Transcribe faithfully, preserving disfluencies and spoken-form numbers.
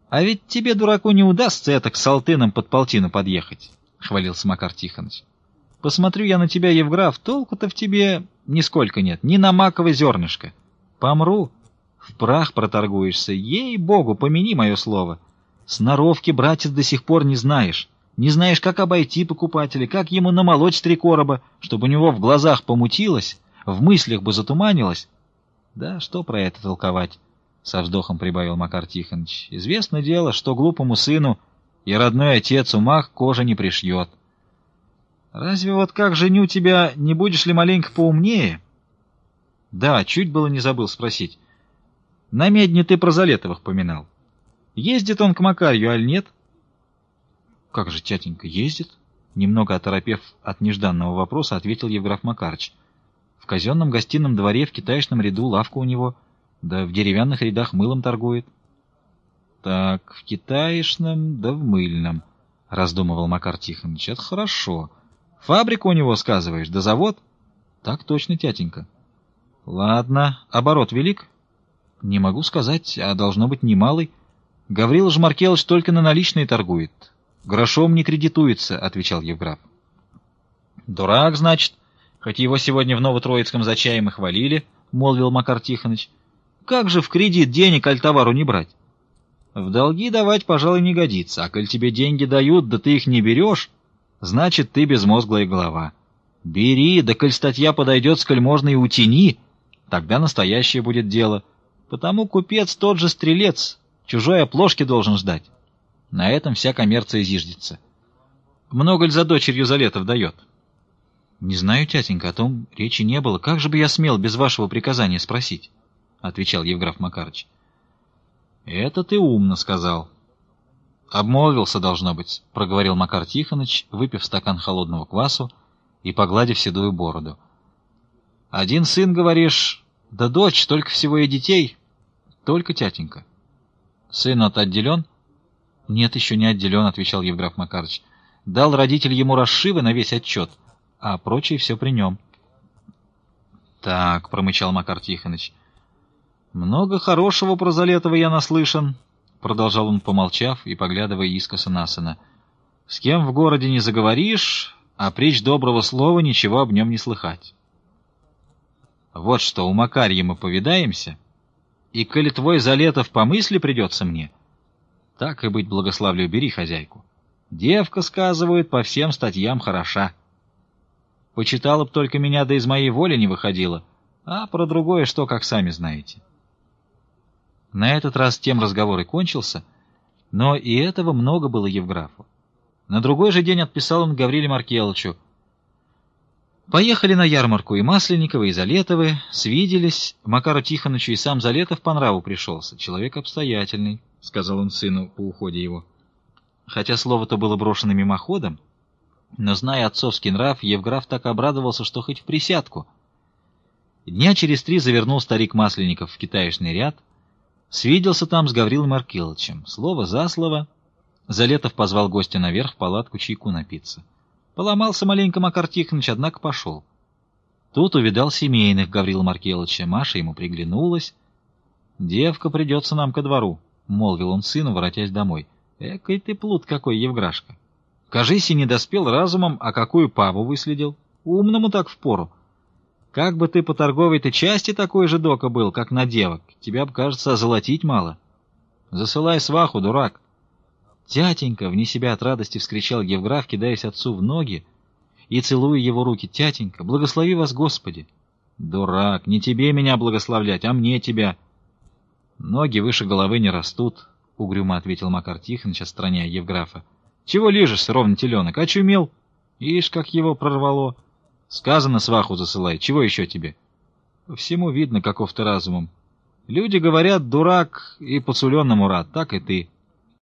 А ведь тебе, дураку, не удастся это к Салтынам под полтину подъехать, — хвалился Макар Тихоныч. Посмотрю я на тебя, Евграф, толку-то в тебе нисколько нет, ни на маково зернышко. Помру, в прах проторгуешься, ей-богу, помяни мое слово. Сноровки, братец, до сих пор не знаешь. Не знаешь, как обойти покупателя, как ему намолоть три короба, чтобы у него в глазах помутилось, в мыслях бы затуманилось. Да что про это толковать? — со вздохом прибавил Макар Тихоныч. — Известно дело, что глупому сыну и родной отец ума кожа не пришьет. Разве вот как женю тебя, не будешь ли маленько поумнее? — Да, чуть было не забыл спросить. На медне ты про Залетовых поминал. Ездит он к Макарью, аль нет? — Как же, тятенька, ездит? Немного оторопев от нежданного вопроса, ответил Евграф Макарыч. В казенном гостином дворе в китайшном ряду лавка у него, да в деревянных рядах мылом торгует. — Так, в китайшном, да в мыльном, — раздумывал Макар Тихоныч. — Это хорошо. Фабрика у него, сказываешь, да завод? — Так точно, тятенька. — Ладно, оборот велик? — Не могу сказать, а должно быть немалый. Гаврила же Маркелыч только на наличные торгует. Грошом не кредитуется, — отвечал Евграф. — Дурак, значит, хоть его сегодня в Новотроицком за чаем и хвалили, — молвил Макар Тихоныч. — Как же в кредит денег, аль товару не брать? В долги давать, пожалуй, не годится, а коль тебе деньги дают, да ты их не берешь, значит, ты безмозглая голова. Бери, да коль статья подойдет, сколь можно и утяни, тогда настоящее будет дело. Потому купец тот же стрелец, чужой оплошки должен ждать. На этом вся коммерция зиждется. Много ли за дочерью Залетов дает? — Не знаю, тятенька, о том речи не было. Как же бы я смел без вашего приказания спросить? — отвечал Евграф Макарыч. — Это ты умно сказал. — Обмолвился, должно быть, — проговорил Макар Тихоныч, выпив стакан холодного квасу и погладив седую бороду. — Один сын, говоришь, да дочь, только всего и детей? — Только, тятенька. — Сын от отделен? — Нет, еще не отделен, — отвечал Евграф Макарыч. — Дал родитель ему расшивы на весь отчет, а прочее все при нем. — Так, — промычал Макар Тихоныч. — Много хорошего про Залетова я наслышан, — продолжал он, помолчав и поглядывая искоса на сына. — С кем в городе не заговоришь, а притч доброго слова ничего об нем не слыхать. Вот что, у Макарья мы повидаемся, и коли твой Залетов по мысли придется мне, так и быть, благословлю, бери хозяйку. Девка, сказывают, по всем статьям хороша. Почитала б только меня, да из моей воли не выходила, а про другое что, как сами знаете. На этот раз тем разговор и кончился, но и этого много было Евграфу. На другой же день отписал он Гавриле Маркелычу. Поехали на ярмарку и Масленниковы, и Залетовы, свиделись. Макару Тихонычу и сам Залетов по нраву пришелся. Человек обстоятельный, — сказал он сыну по уходе его. Хотя слово-то было брошено мимоходом, но, зная отцовский нрав, Евграф так обрадовался, что хоть в присядку. Дня через три завернул старик Масленников в китаишный ряд, свиделся там с Гаврилой Маркелычем. Слово за слово Залетов позвал гостя наверх в палатку чайку напиться. Поломался маленько Макар Тихоныч, однако пошел. Тут увидал семейных Гаврила Маркелыча. Маша ему приглянулась. — Девка придется нам ко двору, — молвил он сыну, воротясь домой. — Экой ты плут какой, Евграшка! Кажись, и не доспел разумом, а какую паву выследил. Умному так впору. Как бы ты по торговой-то части такой же дока был, как на девок, тебя бы, кажется, озолотить мало. Засылай сваху, дурак. «Тятенька!» — вне себя от радости вскричал Евграф, кидаясь отцу в ноги и целуя его руки. «Тятенька, благослови вас, Господи!» «Дурак! Не тебе меня благословлять, а мне тебя!» «Ноги выше головы не растут», — угрюмо ответил Макар Тихоныч, отстраняя Евграфа. «Чего лижешься, ровно теленок? Очумел? Ишь, как его прорвало! Сказано, сваху засылай. Чего еще тебе?» «Всему видно, каков ты разумом. Люди говорят, дурак и поцуленному рад, так и ты».